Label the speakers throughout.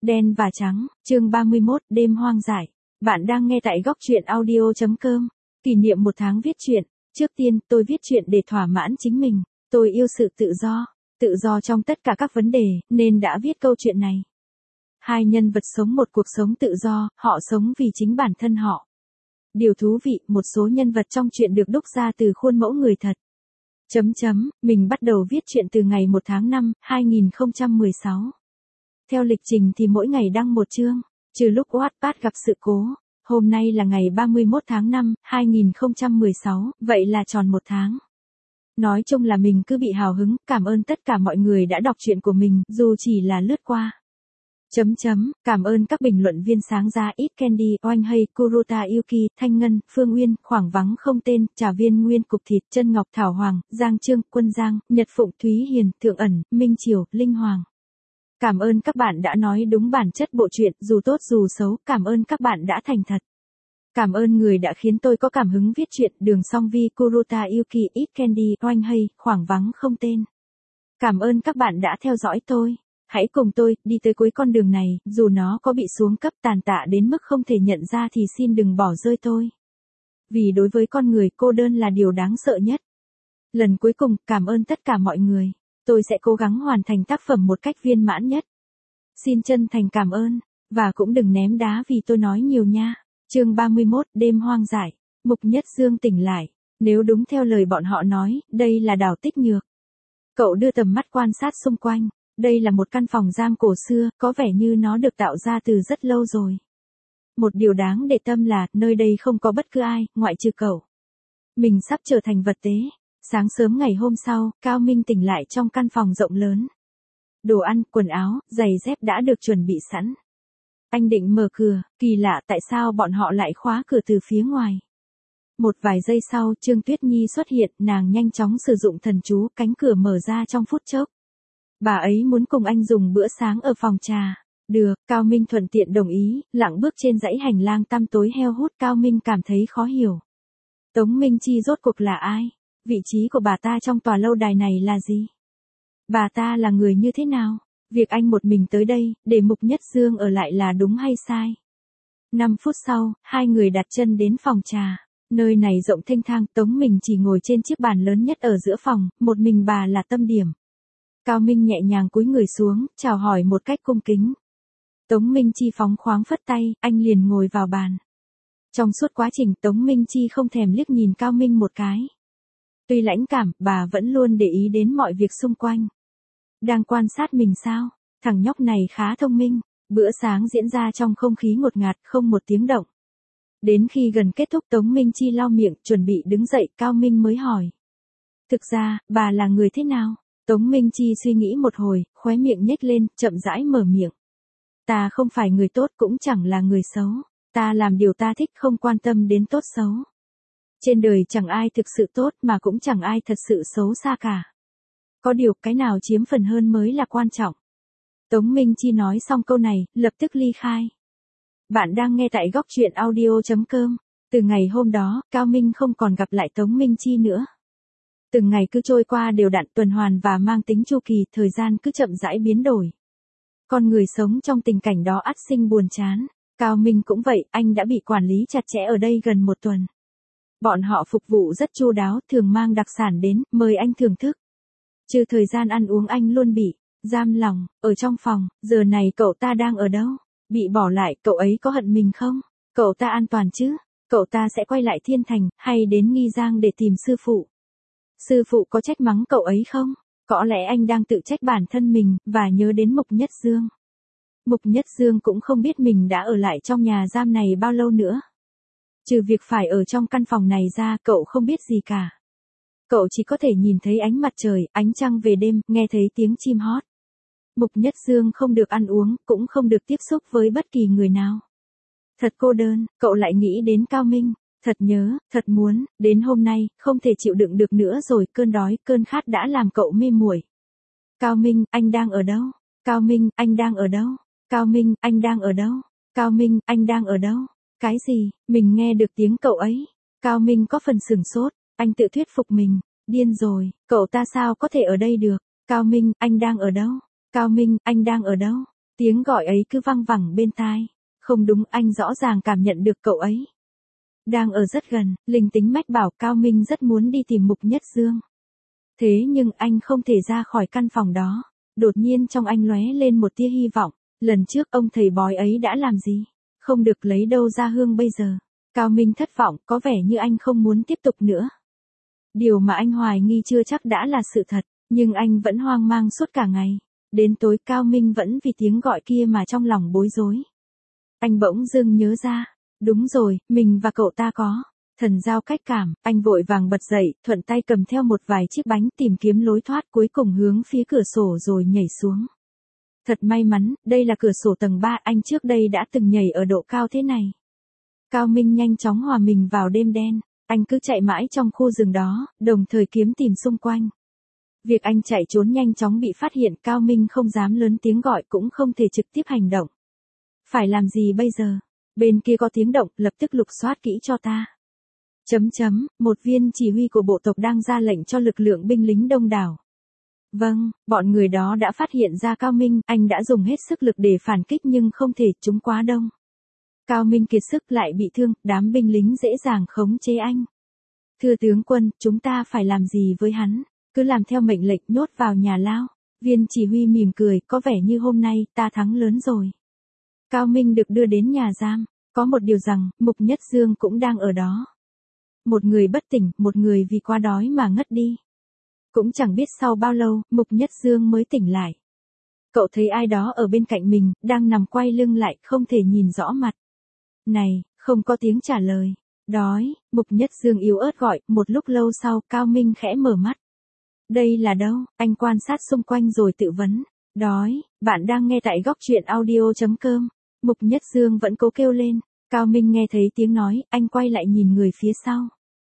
Speaker 1: Đen và trắng, chương 31, đêm hoang dại. Bạn đang nghe tại góc truyện audio.com. Kỷ niệm 1 tháng viết truyện. Trước tiên, tôi viết truyện để thỏa mãn chính mình. Tôi yêu sự tự do trong tất cả các vấn đề, nên đã viết câu chuyện này. Hai nhân vật sống một cuộc sống tự do, họ sống vì chính bản thân họ. Điều thú vị, một số nhân vật trong truyện được đúc ra từ khuôn mẫu người thật. Mình bắt đầu viết truyện từ ngày 1 tháng 5, 2016. Theo lịch trình thì mỗi ngày đăng một chương, trừ lúc Wattpad gặp sự cố. Hôm nay là ngày 31 tháng 5, 2016, vậy là tròn 1 tháng. Nói chung là mình cứ bị hào hứng, cảm ơn tất cả mọi người đã đọc truyện của mình, dù chỉ là lướt qua. Cảm ơn các bình luận viên sáng giá Ít Candy, Oanh Hay, Kuruta Yuki, Thanh Ngân, Phương Uyên, Khoảng Vắng Không Tên, Trà Viên Nguyên Cục Thịt, Chân Ngọc Thảo Hoàng, Giang Trương, Quân Giang, Nhật Phụng Thúy Hiền, Thượng Ẩn, Minh Triều, Linh Hoàng. Cảm ơn các bạn đã nói đúng bản chất bộ truyện, dù tốt dù xấu, cảm ơn các bạn đã thành thật. Cảm ơn người đã khiến tôi có cảm hứng viết truyện, Đường Song Vi, Kuruta Yuki, Ít Candy, Oanh Hay, Khoảng Vắng Không Tên. Cảm ơn các bạn đã theo dõi tôi. Hãy cùng tôi đi tới cuối con đường này, dù nó có bị xuống cấp tàn tạ đến mức không thể nhận ra thì xin đừng bỏ rơi tôi. Vì đối với con người, cô đơn là điều đáng sợ nhất. Lần cuối cùng, cảm ơn tất cả mọi người. Tôi sẽ cố gắng hoàn thành tác phẩm một cách viên mãn nhất. Xin chân thành cảm ơn, và cũng đừng ném đá vì tôi nói nhiều nha. Chương 31, đêm hoang dại. Mục Nhất Dương tỉnh lại. Nếu đúng theo lời bọn họ nói, đây là đảo Tích Nhược. Cậu đưa tầm mắt quan sát xung quanh. Đây là một căn phòng giam cổ xưa, có vẻ như nó được tạo ra từ rất lâu rồi. Một điều đáng để tâm là, nơi đây không có bất cứ ai, ngoại trừ cậu. Mình sắp trở thành vật tế. Sáng sớm ngày hôm sau, Cao Minh tỉnh lại trong căn phòng rộng lớn. Đồ ăn, quần áo, giày dép đã được chuẩn bị sẵn. Anh định mở cửa, kỳ lạ tại sao bọn họ lại khóa cửa từ phía ngoài. Một vài giây sau, Trương Tuyết Nhi xuất hiện, nàng nhanh chóng sử dụng thần chú, cánh cửa mở ra trong phút chốc. Bà ấy muốn cùng anh dùng bữa sáng ở phòng trà. Được, Cao Minh thuận tiện đồng ý, lặng bước trên dãy hành lang tăm tối heo hút. Cao Minh cảm thấy khó hiểu. Tống Minh Chi rốt cuộc là ai? Vị trí của bà ta trong tòa lâu đài này là gì? Bà ta là người như thế nào? Việc anh một mình tới đây, để Mục Nhất Dương ở lại là đúng hay sai? 5 phút sau, hai người đặt chân đến phòng trà. Nơi này rộng thênh thang, Tống Minh chỉ ngồi trên chiếc bàn lớn nhất ở giữa phòng, một mình bà là tâm điểm. Cao Minh nhẹ nhàng cúi người xuống, chào hỏi một cách cung kính. Tống Minh Chi phóng khoáng phất tay, anh liền ngồi vào bàn. Trong suốt quá trình, Tống Minh Chi không thèm liếc nhìn Cao Minh một cái. Tuy lãnh cảm, bà vẫn luôn để ý đến mọi việc xung quanh. Đang quan sát mình sao? Thằng nhóc này khá thông minh. Bữa sáng diễn ra trong không khí ngột ngạt, không một tiếng động. Đến khi gần kết thúc, Tống Minh Chi lau miệng, chuẩn bị đứng dậy, Cao Minh mới hỏi. Thực ra, bà là người thế nào? Tống Minh Chi suy nghĩ một hồi, khóe miệng nhếch lên, chậm rãi mở miệng. Ta không phải người tốt, cũng chẳng là người xấu. Ta làm điều ta thích, không quan tâm đến tốt xấu. Trên đời chẳng ai thực sự tốt mà cũng chẳng ai thật sự xấu xa cả. Có điều cái nào chiếm phần hơn mới là quan trọng. Tống Minh Chi nói xong câu này, lập tức ly khai. Bạn đang nghe tại góc truyện audio.com. Từ ngày hôm đó, Cao Minh không còn gặp lại Tống Minh Chi nữa. Từng ngày cứ trôi qua đều đặn, tuần hoàn và mang tính chu kỳ, thời gian cứ chậm rãi biến đổi. Con người sống trong tình cảnh đó ắt sinh buồn chán. Cao Minh cũng vậy, anh đã bị quản lý chặt chẽ ở đây gần 1 tuần. Bọn họ phục vụ rất chu đáo, thường mang đặc sản đến, mời anh thưởng thức. Trừ thời gian ăn uống anh luôn bị giam lòng, ở trong phòng. Giờ này cậu ta đang ở đâu? Bị bỏ lại, cậu ấy có hận mình không? Cậu ta an toàn chứ? Cậu ta sẽ quay lại Thiên Thành, hay đến Nghi Giang để tìm sư phụ? Sư phụ có trách mắng cậu ấy không? Có lẽ anh đang tự trách bản thân mình, và nhớ đến Mục Nhất Dương. Mục Nhất Dương cũng không biết mình đã ở lại trong nhà giam này bao lâu nữa. Trừ việc phải ở trong căn phòng này ra, cậu không biết gì cả. Cậu chỉ có thể nhìn thấy ánh mặt trời, ánh trăng về đêm, nghe thấy tiếng chim hót. Mục Nhất Dương không được ăn uống, cũng không được tiếp xúc với bất kỳ người nào. Thật cô đơn, cậu lại nghĩ đến Cao Minh. Thật nhớ, thật muốn, đến hôm nay, không thể chịu đựng được nữa rồi, cơn đói, cơn khát đã làm cậu mê muội. Cao Minh, anh đang ở đâu? Cao Minh, anh đang ở đâu? Cao Minh, anh đang ở đâu? Cao Minh, anh đang ở đâu? Cái gì? Mình nghe được tiếng cậu ấy. Cao Minh có phần sửng sốt, anh tự thuyết phục mình. Điên rồi, cậu ta sao có thể ở đây được? Cao Minh, anh đang ở đâu? Cao Minh, anh đang ở đâu? Tiếng gọi ấy cứ văng vẳng bên tai. Không đúng, anh rõ ràng cảm nhận được cậu ấy đang ở rất gần, linh tính mách bảo Cao Minh rất muốn đi tìm Mục Nhất Dương. Thế nhưng anh không thể ra khỏi căn phòng đó. Đột nhiên trong anh lóe lên một tia hy vọng. Lần trước ông thầy bói ấy đã làm gì? Không được lấy đâu ra hương bây giờ. Cao Minh thất vọng, có vẻ như anh không muốn tiếp tục nữa. Điều mà anh hoài nghi chưa chắc đã là sự thật, nhưng anh vẫn hoang mang suốt cả ngày. Đến tối Cao Minh vẫn vì tiếng gọi kia mà trong lòng bối rối. Anh bỗng dưng nhớ ra, đúng rồi, mình và cậu ta có thần giao cách cảm. Anh vội vàng bật dậy, thuận tay cầm theo một vài chiếc bánh tìm kiếm lối thoát, cuối cùng hướng phía cửa sổ rồi nhảy xuống. Thật may mắn, đây là cửa sổ tầng 3, anh trước đây đã từng nhảy ở độ cao thế này. Cao Minh nhanh chóng hòa mình vào đêm đen, anh cứ chạy mãi trong khu rừng đó, đồng thời kiếm tìm xung quanh. Việc anh chạy trốn nhanh chóng bị phát hiện, Cao Minh không dám lớn tiếng gọi cũng không thể trực tiếp hành động. Phải làm gì bây giờ? Bên kia có tiếng động, lập tức lục soát kỹ cho ta. Một viên chỉ huy của bộ tộc đang ra lệnh cho lực lượng binh lính đông đảo. Vâng, bọn người đó đã phát hiện ra Cao Minh, anh đã dùng hết sức lực để phản kích nhưng không thể, chúng quá đông. Cao Minh kiệt sức lại bị thương, đám binh lính dễ dàng khống chế anh. Thưa tướng quân, chúng ta phải làm gì với hắn? Cứ làm theo mệnh lệnh, nhốt vào nhà lao. Viên chỉ huy mỉm cười, có vẻ như hôm nay ta thắng lớn rồi. Cao Minh được đưa đến nhà giam, có một điều rằng, Mục Nhất Dương cũng đang ở đó. Một người bất tỉnh, một người vì quá đói mà ngất đi. Cũng chẳng biết sau bao lâu, Mục Nhất Dương mới tỉnh lại. Cậu thấy ai đó ở bên cạnh mình, đang nằm quay lưng lại, không thể nhìn rõ mặt. Này, không có tiếng trả lời. Đói, Mục Nhất Dương yếu ớt gọi, một lúc lâu sau, Cao Minh khẽ mở mắt. Đây là đâu? Anh quan sát xung quanh rồi tự vấn. Đói, bạn đang nghe tại góc truyện audio.com. Mục Nhất Dương vẫn cố kêu lên. Cao Minh nghe thấy tiếng nói, anh quay lại nhìn người phía sau.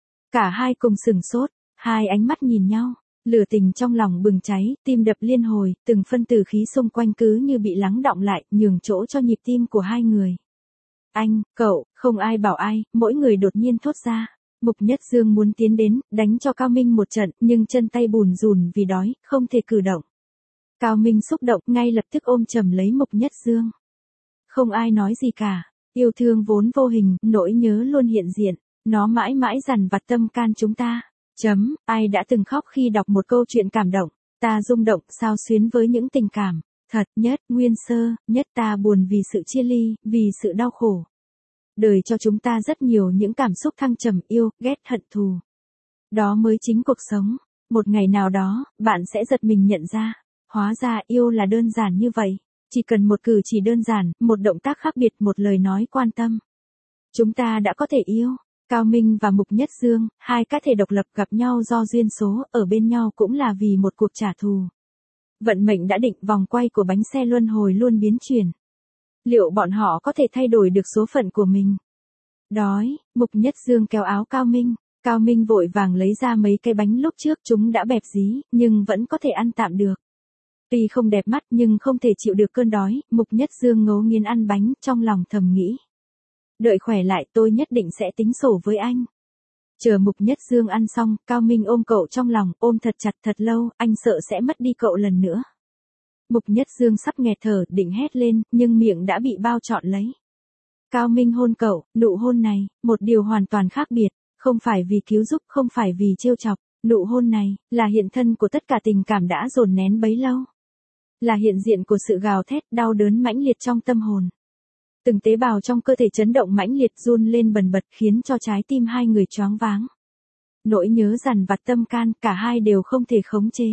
Speaker 1: Cả hai cùng sửng sốt, hai ánh mắt nhìn nhau. Lửa tình trong lòng bừng cháy, tim đập liên hồi, từng phân tử khí xung quanh cứ như bị lắng đọng lại, nhường chỗ cho nhịp tim của hai người. Anh, cậu, không ai bảo ai, mỗi người đột nhiên thốt ra. Mục Nhất Dương muốn tiến đến, đánh cho Cao Minh một trận, nhưng chân tay bùn rùn vì đói, không thể cử động. Cao Minh xúc động, ngay lập tức ôm chầm lấy Mục Nhất Dương. Không ai nói gì cả, yêu thương vốn vô hình, nỗi nhớ luôn hiện diện, nó mãi mãi dằn vặt tâm can chúng ta. Ai đã từng khóc khi đọc một câu chuyện cảm động, ta rung động, xao xuyến với những tình cảm, thật nhất, nguyên sơ, nhất ta buồn vì sự chia ly, vì sự đau khổ. Đời cho chúng ta rất nhiều những cảm xúc thăng trầm, yêu, ghét, hận thù. Đó mới chính cuộc sống. Một ngày nào đó, bạn sẽ giật mình nhận ra, hóa ra yêu là đơn giản như vậy. Chỉ cần một cử chỉ đơn giản, một động tác khác biệt, một lời nói quan tâm. Chúng ta đã có thể yêu. Cao Minh và Mục Nhất Dương, hai cá thể độc lập gặp nhau do duyên số, ở bên nhau cũng là vì một cuộc trả thù. Vận mệnh đã định, vòng quay của bánh xe luân hồi luôn biến chuyển. Liệu bọn họ có thể thay đổi được số phận của mình? Đói, Mục Nhất Dương kéo áo Cao Minh. Cao Minh vội vàng lấy ra mấy cái bánh lúc trước, chúng đã bẹp dí, nhưng vẫn có thể ăn tạm được. Tuy không đẹp mắt nhưng không thể chịu được cơn đói, Mục Nhất Dương ngấu nghiến ăn bánh, trong lòng thầm nghĩ. Đợi khỏe lại tôi nhất định sẽ tính sổ với anh. Chờ Mục Nhất Dương ăn xong, Cao Minh ôm cậu trong lòng, ôm thật chặt thật lâu, anh sợ sẽ mất đi cậu lần nữa. Mục Nhất Dương sắp nghẹt thở, định hét lên, nhưng miệng đã bị bao trọn lấy. Cao Minh hôn cậu, nụ hôn này, một điều hoàn toàn khác biệt, không phải vì cứu giúp, không phải vì trêu chọc, nụ hôn này, là hiện thân của tất cả tình cảm đã dồn nén bấy lâu. Là hiện diện của sự gào thét, đau đớn mãnh liệt trong tâm hồn. Từng tế bào trong cơ thể chấn động mãnh liệt run lên bần bật khiến cho trái tim hai người choáng váng. Nỗi nhớ dằn vặt tâm can, cả hai đều không thể khống chế.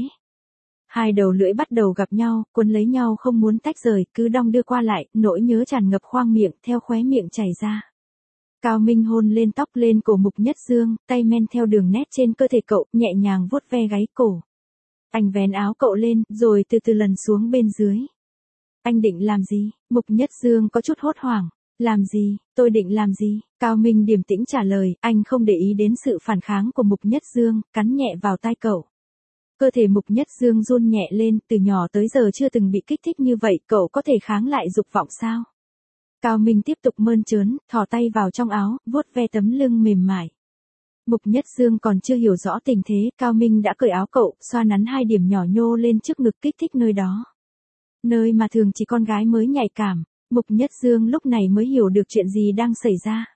Speaker 1: Hai đầu lưỡi bắt đầu gặp nhau, quấn lấy nhau không muốn tách rời, cứ đong đưa qua lại, nỗi nhớ tràn ngập khoang miệng, theo khóe miệng chảy ra. Cao Minh hôn lên tóc lên cổ Mục Nhất Dương, tay men theo đường nét trên cơ thể cậu, nhẹ nhàng vuốt ve gáy cổ. Anh vén áo cậu lên, rồi từ từ lần xuống bên dưới. Anh định làm gì? Mục Nhất Dương có chút hốt hoảng. Làm gì? Tôi định làm gì? Cao Minh điềm tĩnh trả lời, anh không để ý đến sự phản kháng của Mục Nhất Dương, cắn nhẹ vào tai cậu. Cơ thể Mục Nhất Dương run nhẹ lên, từ nhỏ tới giờ chưa từng bị kích thích như vậy, cậu có thể kháng lại dục vọng sao? Cao Minh tiếp tục mơn trớn, thò tay vào trong áo, vuốt ve tấm lưng mềm mại. Mục Nhất Dương còn chưa hiểu rõ tình thế, Cao Minh đã cởi áo cậu, xoa nắn hai điểm nhỏ nhô lên trước ngực kích thích nơi đó. nơi mà thường chỉ con gái mới nhạy cảm, Mục Nhất Dương lúc này mới hiểu được chuyện gì đang xảy ra.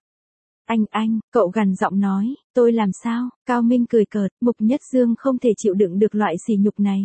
Speaker 1: Anh, cậu gằn giọng nói, tôi làm sao? Cao Minh cười cợt, Mục Nhất Dương không thể chịu đựng được loại sỉ nhục này.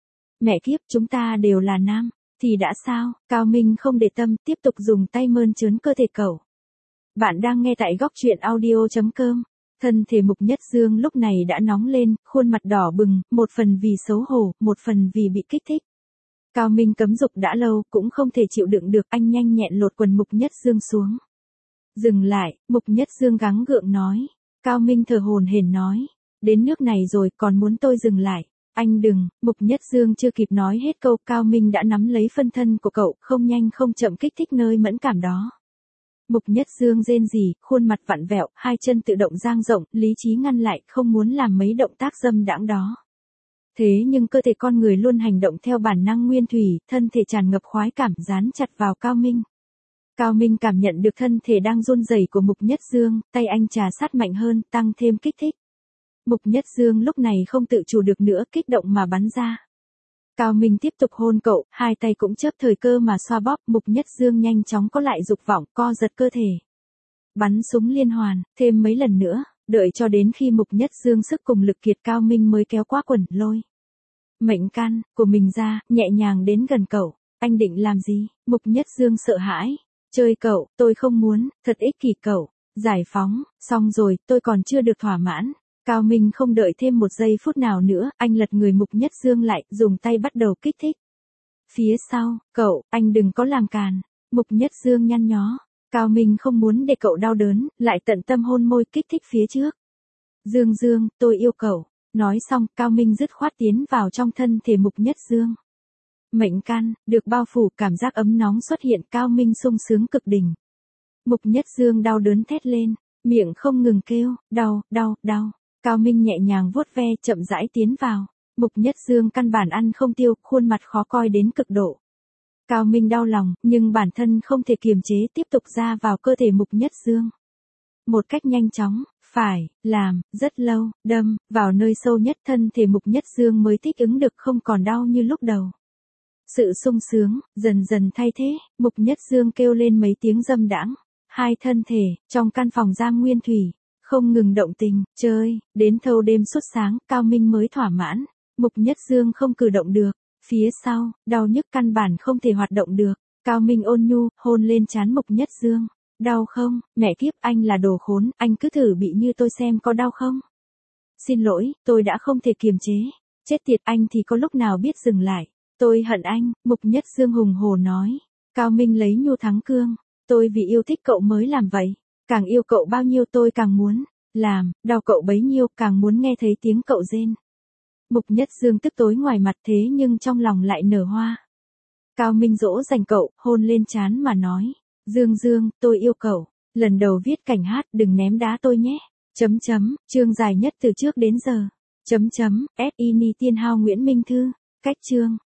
Speaker 1: Mẹ kiếp, chúng ta đều là nam, thì đã sao? Cao Minh không để tâm, tiếp tục dùng tay mơn trớn cơ thể cậu. Bạn đang nghe tại góc truyện audio.com. Thân thể Mục Nhất Dương lúc này đã nóng lên, khuôn mặt đỏ bừng, một phần vì xấu hổ, một phần vì bị kích thích. Cao Minh cấm dục đã lâu, cũng không thể chịu đựng được, anh nhanh nhẹn lột quần Mục Nhất Dương xuống. Dừng lại, Mục Nhất Dương gắng gượng nói. Cao Minh thở hổn hển nói. Đến nước này rồi, còn muốn tôi dừng lại. Anh đừng, Mục Nhất Dương chưa kịp nói hết câu, Cao Minh đã nắm lấy phân thân của cậu, không nhanh không chậm kích thích nơi mẫn cảm đó. Mục Nhất Dương rên rỉ, khuôn mặt vặn vẹo, hai chân tự động dang rộng, lý trí ngăn lại, không muốn làm mấy động tác dâm đãng đó. Thế nhưng cơ thể con người luôn hành động theo bản năng nguyên thủy, thân thể tràn ngập khoái cảm dán chặt vào Cao Minh. Cao Minh cảm nhận được thân thể đang run rẩy của Mục Nhất Dương, tay anh trà sát mạnh hơn, tăng thêm kích thích. Mục Nhất Dương lúc này không tự chủ được nữa, kích động mà bắn ra. Cao Minh tiếp tục hôn cậu, hai tay cũng chớp thời cơ mà xoa bóp, Mục Nhất Dương nhanh chóng có lại dục vọng, co giật cơ thể. Bắn súng liên hoàn, thêm mấy lần nữa, đợi cho đến khi Mục Nhất Dương sức cùng lực kiệt, Cao Minh mới kéo qua quần, lôi mệnh căn của mình ra, nhẹ nhàng đến gần cậu. Anh định làm gì? Mục Nhất Dương sợ hãi. Chơi cậu, tôi không muốn, thật ích kỷ cậu. Giải phóng, xong rồi, tôi còn chưa được thỏa mãn. Cao Minh không đợi thêm một giây phút nào nữa, anh lật người Mục Nhất Dương lại, dùng tay bắt đầu kích thích. Phía sau, cậu, anh đừng có làm càn. Mục Nhất Dương nhăn nhó. Cao Minh không muốn để cậu đau đớn, lại tận tâm hôn môi kích thích phía trước. Dương, tôi yêu cậu. Nói xong, Cao Minh dứt khoát tiến vào trong thân thể Mục Nhất Dương. Mệnh căn, được bao phủ, cảm giác ấm nóng xuất hiện, Cao Minh sung sướng cực đỉnh. Mục Nhất Dương đau đớn thét lên, miệng không ngừng kêu, đau. Cao Minh nhẹ nhàng vuốt ve, chậm rãi tiến vào. Mục Nhất Dương căn bản ăn không tiêu, khuôn mặt khó coi đến cực độ. Cao Minh đau lòng, nhưng bản thân không thể kiềm chế, tiếp tục ra vào cơ thể Mục Nhất Dương. Một cách nhanh chóng, phải, làm, rất lâu, đâm, vào nơi sâu nhất thân thể Mục Nhất Dương mới thích ứng được, không còn đau như lúc đầu. Sự sung sướng, dần dần thay thế, Mục Nhất Dương kêu lên mấy tiếng dâm đãng. Hai thân thể, trong căn phòng giam nguyên thủy, không ngừng động tình, chơi, đến thâu đêm suốt sáng, Cao Minh mới thỏa mãn. Mục Nhất Dương không cử động được. Phía sau, đau nhức căn bản không thể hoạt động được. Cao Minh ôn nhu, hôn lên trán Mục Nhất Dương. Đau không? Mẹ kiếp, anh là đồ khốn, anh cứ thử bị như tôi xem có đau không? Xin lỗi, tôi đã không thể kiềm chế. Chết tiệt, anh thì có lúc nào biết dừng lại. Tôi hận anh, Mục Nhất Dương hùng hồ nói. Cao Minh lấy nhu thắng cương. Tôi vì yêu thích cậu mới làm vậy. Càng yêu cậu bao nhiêu tôi càng muốn làm, đau cậu bấy nhiêu, càng muốn nghe thấy tiếng cậu rên. Mục Nhất Dương tức tối ngoài mặt, thế nhưng trong lòng lại nở hoa. Cao Minh dỗ dành cậu, hôn lên trán mà nói. Dương, tôi yêu cậu. Lần đầu viết cảnh hát, đừng ném đá tôi nhé. Chương dài nhất từ trước đến giờ. SINI Tiên Hao Nguyễn Minh Thư. Cách chương.